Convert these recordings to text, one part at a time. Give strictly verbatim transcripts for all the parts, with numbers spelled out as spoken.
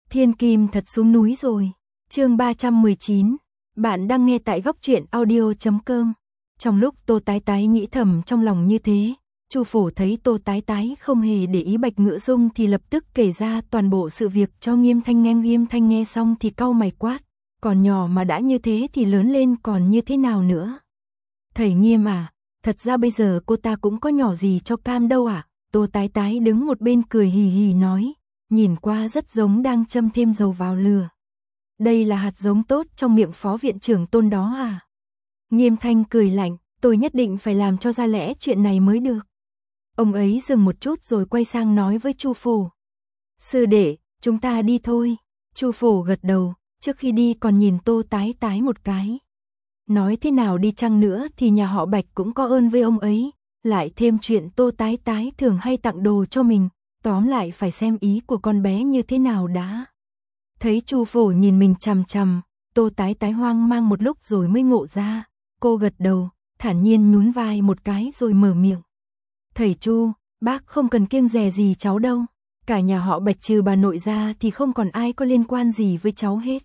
Thiên Kim thật xuống núi rồi. Chương ba trăm mười chín. Bạn đang nghe tại góc truyện audio chấm com. Trong lúc Tô Tái Tái nghĩ thầm trong lòng như thế, Chu Phổ thấy Tô Tái Tái không hề để ý Bạch Ngữ Dung thì lập tức kể ra toàn bộ sự việc cho Nghiêm Thanh nghe. Nghiêm Thanh nghe xong thì cau mày quát, còn nhỏ mà đã như thế thì lớn lên còn như thế nào nữa? Thầy Nghiêm à, thật ra bây giờ cô ta cũng có nhỏ gì cho cam đâu à? Tô Tái Tái đứng một bên cười hì hì nói, nhìn qua rất giống đang châm thêm dầu vào lửa. Đây là hạt giống tốt trong miệng phó viện trưởng Tôn đó à? Nghiêm Thanh cười lạnh, tôi nhất định phải làm cho ra lẽ chuyện này mới được. Ông ấy dừng một chút rồi quay sang nói với Chu Phổ. Sư đệ, chúng ta đi thôi. Chu Phổ gật đầu, trước khi đi còn nhìn Tô Tái Tái một cái. Nói thế nào đi chăng nữa thì nhà họ Bạch cũng có ơn với ông ấy, lại thêm chuyện Tô Tái Tái thường hay tặng đồ cho mình, tóm lại phải xem ý của con bé như thế nào đã. Thấy Chu Phổ nhìn mình chằm chằm, Tô Tái Tái hoang mang một lúc rồi mới ngộ ra, cô gật đầu, thản nhiên nhún vai một cái rồi mở miệng. Thầy Chu, bác không cần kiêng dè gì cháu đâu, cả nhà họ Bạch trừ bà nội ra thì không còn ai có liên quan gì với cháu hết.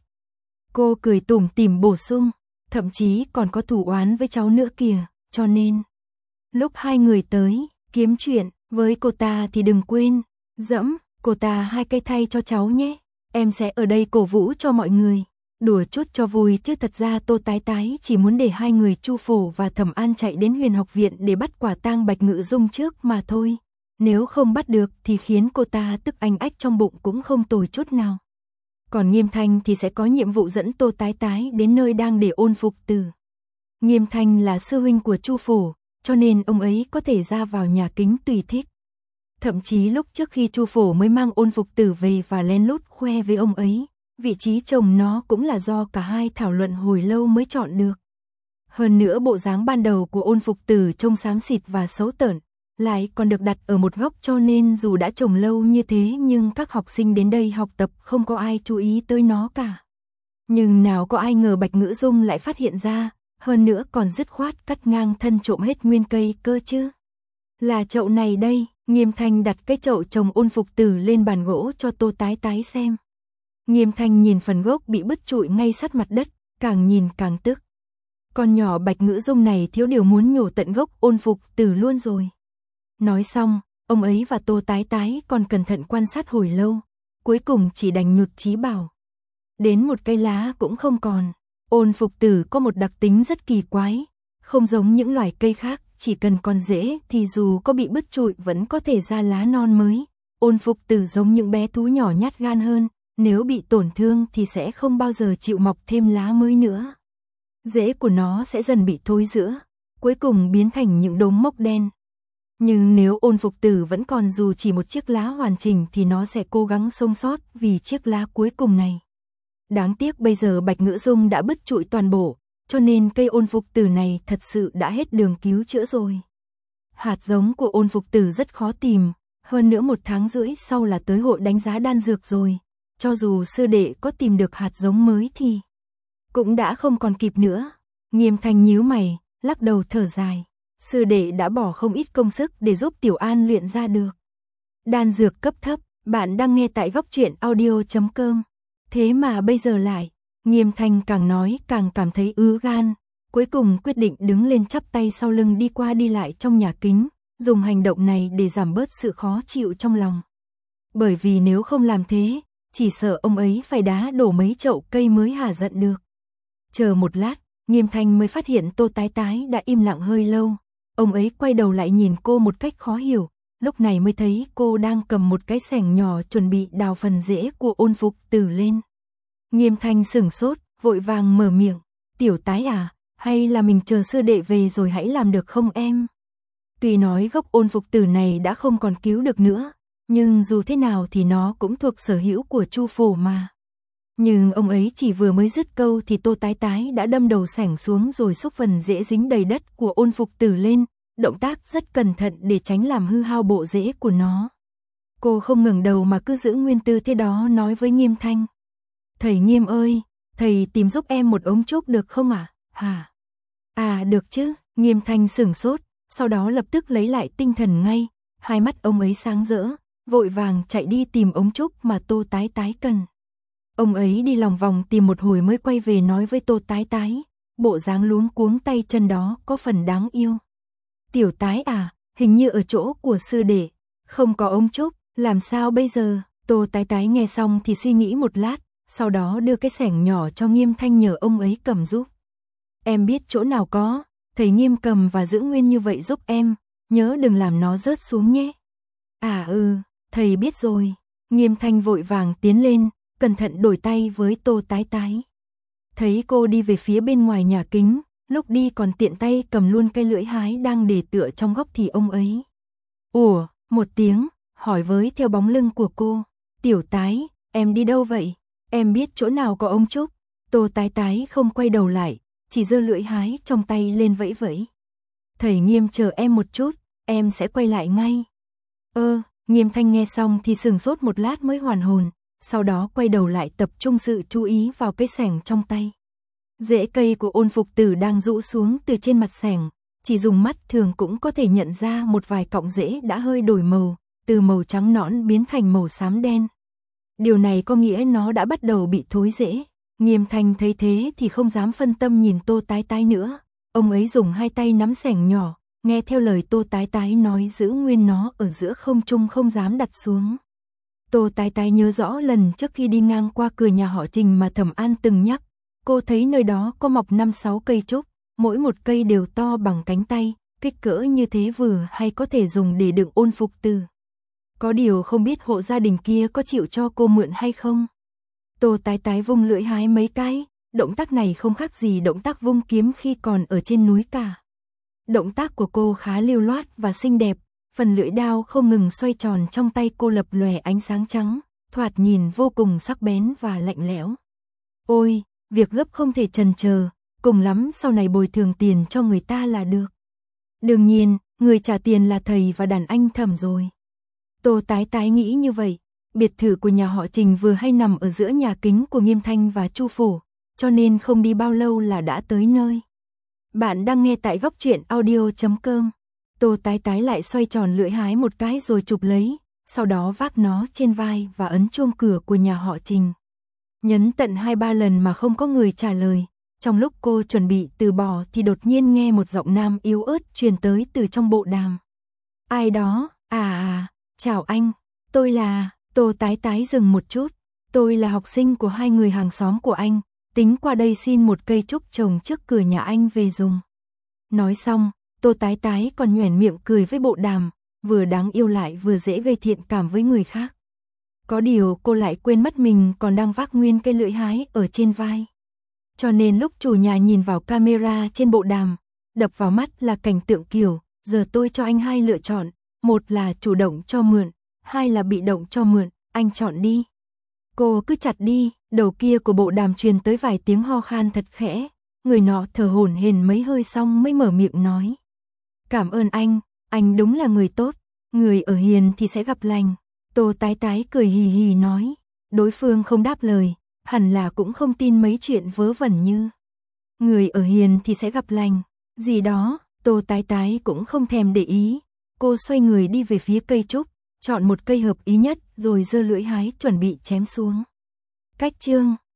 Cô cười tủm tỉm bổ sung, thậm chí còn có thù oán với cháu nữa kìa, cho nên lúc hai người tới, kiếm chuyện với cô ta thì đừng quên, dẫm cô ta hai cây thay cho cháu nhé, em sẽ ở đây cổ vũ cho mọi người. Đùa chút cho vui chứ thật ra Tô Tái Tái chỉ muốn để hai người Chu Phổ và Thẩm An chạy đến Huyền Học Viện để bắt quả tang Bạch Ngữ Dung trước mà thôi. Nếu không bắt được thì khiến cô ta tức anh ách trong bụng cũng không tồi chút nào. Còn Nghiêm Thanh thì sẽ có nhiệm vụ dẫn Tô Tái Tái đến nơi đang để Ôn Phục Tử. Nghiêm Thanh là sư huynh của Chu Phổ, cho nên ông ấy có thể ra vào nhà kính tùy thích. Thậm chí lúc trước khi Chu Phổ mới mang Ôn Phục Tử về và lén lút khoe với ông ấy, vị trí chồng nó cũng là do cả hai thảo luận hồi lâu mới chọn được. Hơn nữa bộ dáng ban đầu của Ôn Phục Tử trông xám xịt và xấu tởn, lại còn được đặt ở một góc, cho nên dù đã trồng lâu như thế nhưng các học sinh đến đây học tập không có ai chú ý tới nó cả. Nhưng nào có ai ngờ Bạch Ngữ Dung lại phát hiện ra, hơn nữa còn dứt khoát cắt ngang thân trộm hết nguyên cây cơ chứ. Là chậu này đây, Nghiêm Thanh đặt cái chậu trồng Ôn Phục Tử lên bàn gỗ cho Tô Tái Tái xem. Nghiêm Thanh nhìn phần gốc bị bứt trụi ngay sát mặt đất, càng nhìn càng tức. Con nhỏ Bạch Ngữ Dung này thiếu điều muốn nhổ tận gốc Ôn Phục Tử luôn rồi. Nói xong, ông ấy và Tô Tái Tái còn cẩn thận quan sát hồi lâu, cuối cùng chỉ đành nhụt chí bảo. Đến một cây lá cũng không còn. Ôn Phục Tử có một đặc tính rất kỳ quái, không giống những loài cây khác, chỉ cần còn rễ thì dù có bị bứt trụi vẫn có thể ra lá non mới. Ôn Phục Tử giống những bé thú nhỏ nhát gan hơn, nếu bị tổn thương thì sẽ không bao giờ chịu mọc thêm lá mới nữa. Rễ của nó sẽ dần bị thối rữa, cuối cùng biến thành những đốm mốc đen. Nhưng nếu Ôn Phục Tử vẫn còn dù chỉ một chiếc lá hoàn chỉnh thì nó sẽ cố gắng sống sót vì chiếc lá cuối cùng này. Đáng tiếc bây giờ Bạch Ngữ Dung đã bứt trụi toàn bộ, cho nên cây Ôn Phục Tử này thật sự đã hết đường cứu chữa rồi. Hạt giống của Ôn Phục Tử rất khó tìm, hơn nữa một tháng rưỡi sau là tới hội đánh giá đan dược rồi. Cho dù sư đệ có tìm được hạt giống mới thì cũng đã không còn kịp nữa. Nghiêm Thanh nhíu mày, lắc đầu thở dài. Sư đệ đã bỏ không ít công sức để giúp Tiểu An luyện ra được đan dược cấp thấp. Bạn đang nghe tại góc truyện audio chấm com. Thế mà bây giờ lại, Nghiêm Thanh càng nói càng cảm thấy ứ gan. Cuối cùng quyết định đứng lên chắp tay sau lưng đi qua đi lại trong nhà kính, dùng hành động này để giảm bớt sự khó chịu trong lòng. Bởi vì nếu không làm thế, chỉ sợ ông ấy phải đá đổ mấy chậu cây mới hả giận được. Chờ một lát, Nghiêm Thanh mới phát hiện Tô Tái Tái đã im lặng hơi lâu. Ông ấy quay đầu lại nhìn cô một cách khó hiểu, lúc này mới thấy cô đang cầm một cái xẻng nhỏ chuẩn bị đào phần rễ của Ôn Phục Tử lên. Nghiêm Thanh sửng sốt, vội vàng mở miệng, Tiểu Tái à, hay là mình chờ sư đệ về rồi hãy làm được không em? Tuy nói gốc Ôn Phục Tử này đã không còn cứu được nữa, nhưng dù thế nào thì nó cũng thuộc sở hữu của Chu Phổ mà. Nhưng ông ấy chỉ vừa mới dứt câu thì Tô Tái Tái đã đâm đầu xẻng xuống rồi xúc phần rễ dính đầy đất của Ôn Phục Tử lên, động tác rất cẩn thận để tránh làm hư hao bộ rễ của nó. Cô không ngẩng đầu mà cứ giữ nguyên tư thế đó nói với Nghiêm Thanh. Thầy Nghiêm ơi, thầy tìm giúp em một ống trúc được không ạ? À? Hả? À được chứ, Nghiêm Thanh sửng sốt, sau đó lập tức lấy lại tinh thần ngay, hai mắt ông ấy sáng rỡ, vội vàng chạy đi tìm ống trúc mà Tô Tái Tái cần. Ông ấy đi lòng vòng tìm một hồi mới quay về nói với Tô Tái Tái, bộ dáng luống cuống tay chân đó có phần đáng yêu. Tiểu Tái à, hình như ở chỗ của sư đệ, không có ống trúc, làm sao bây giờ? Tô Tái Tái nghe xong thì suy nghĩ một lát, sau đó đưa cái xẻng nhỏ cho Nghiêm Thanh nhờ ông ấy cầm giúp. Em biết chỗ nào có, thầy Nghiêm cầm và giữ nguyên như vậy giúp em, nhớ đừng làm nó rớt xuống nhé. À ừ, thầy biết rồi. Nghiêm Thanh vội vàng tiến lên, cẩn thận đổi tay với Tô Tái Tái. Thấy cô đi về phía bên ngoài nhà kính, lúc đi còn tiện tay cầm luôn cây lưỡi hái đang để tựa trong góc thì ông ấy. Ủa, một tiếng, hỏi với theo bóng lưng của cô. Tiểu Tái, em đi đâu vậy? Em biết chỗ nào có ống trúc. Tô Tái Tái không quay đầu lại, chỉ giơ lưỡi hái trong tay lên vẫy vẫy. Thầy Nghiêm chờ em một chút, em sẽ quay lại ngay. Ơ, Nghiêm Thanh nghe xong thì sừng sốt một lát mới hoàn hồn, sau đó quay đầu lại tập trung sự chú ý vào cái xẻng trong tay. Rễ cây của Ôn Phục Tử đang rũ xuống từ trên mặt xẻng, chỉ dùng mắt thường cũng có thể nhận ra một vài cọng rễ đã hơi đổi màu, từ màu trắng nõn biến thành màu xám đen. Điều này có nghĩa nó đã bắt đầu bị thối rễ. Nghiêm Thanh thấy thế thì không dám phân tâm nhìn Tô Tái Tái nữa, ông ấy dùng hai tay nắm xẻng nhỏ, nghe theo lời Tô Tái Tái nói giữ nguyên nó ở giữa không trung không dám đặt xuống. Tô Tái Tái nhớ rõ lần trước khi đi ngang qua cửa nhà họ Trình mà Thẩm An từng nhắc, cô thấy nơi đó có mọc năm sáu cây trúc, mỗi một cây đều to bằng cánh tay, kích cỡ như thế vừa hay có thể dùng để đựng Ôn Phục Tử. Có điều không biết hộ gia đình kia có chịu cho cô mượn hay không. Tô Tái Tái vung lưỡi hái mấy cái, động tác này không khác gì động tác vung kiếm khi còn ở trên núi cả. Động tác của cô khá lưu loát và xinh đẹp, phần lưỡi đao không ngừng xoay tròn trong tay cô lập lòe ánh sáng trắng, thoạt nhìn vô cùng sắc bén và lạnh lẽo. Ôi, việc gấp không thể chần chờ, cùng lắm sau này bồi thường tiền cho người ta là được. Đương nhiên, người trả tiền là thầy và đàn anh Thẩm rồi. Tô Tái Tái nghĩ như vậy, biệt thự của nhà họ Trình vừa hay nằm ở giữa nhà kính của Nghiêm Thanh và Chu Phủ, cho nên không đi bao lâu là đã tới nơi. Bạn đang nghe tại góc truyện audio chấm com. Tô Tái Tái lại xoay tròn lưỡi hái một cái rồi chụp lấy, sau đó vác nó trên vai và ấn chuông cửa của nhà họ Trình. Nhấn tận hai ba lần mà không có người trả lời. Trong lúc cô chuẩn bị từ bỏ thì đột nhiên nghe một giọng nam yếu ớt truyền tới từ trong bộ đàm. Ai đó? À à, chào anh, tôi là... Tô Tái Tái dừng một chút. Tôi là học sinh của hai người hàng xóm của anh, tính qua đây xin một cây trúc trồng trước cửa nhà anh về dùng. Nói xong, Tô Tái Tái còn nhoẻn miệng cười với bộ đàm, vừa đáng yêu lại vừa dễ gây thiện cảm với người khác. Có điều cô lại quên mất mình còn đang vác nguyên cây lưỡi hái ở trên vai. Cho nên lúc chủ nhà nhìn vào camera trên bộ đàm, đập vào mắt là cảnh tượng kiểu, giờ tôi cho anh hai lựa chọn, một là chủ động cho mượn, hai là bị động cho mượn, anh chọn đi. Cô cứ chặt đi, đầu kia của bộ đàm truyền tới vài tiếng ho khan thật khẽ, người nọ thở hổn hển mấy hơi xong mới mở miệng nói. Cảm ơn anh, anh đúng là người tốt, người ở hiền thì sẽ gặp lành. Tô Tái Tái cười hì hì nói, đối phương không đáp lời, hẳn là cũng không tin mấy chuyện vớ vẩn như người ở hiền thì sẽ gặp lành, gì đó, Tô Tái Tái cũng không thèm để ý. Cô xoay người đi về phía cây trúc, chọn một cây hợp ý nhất rồi giơ lưỡi hái chuẩn bị chém xuống. Cách chương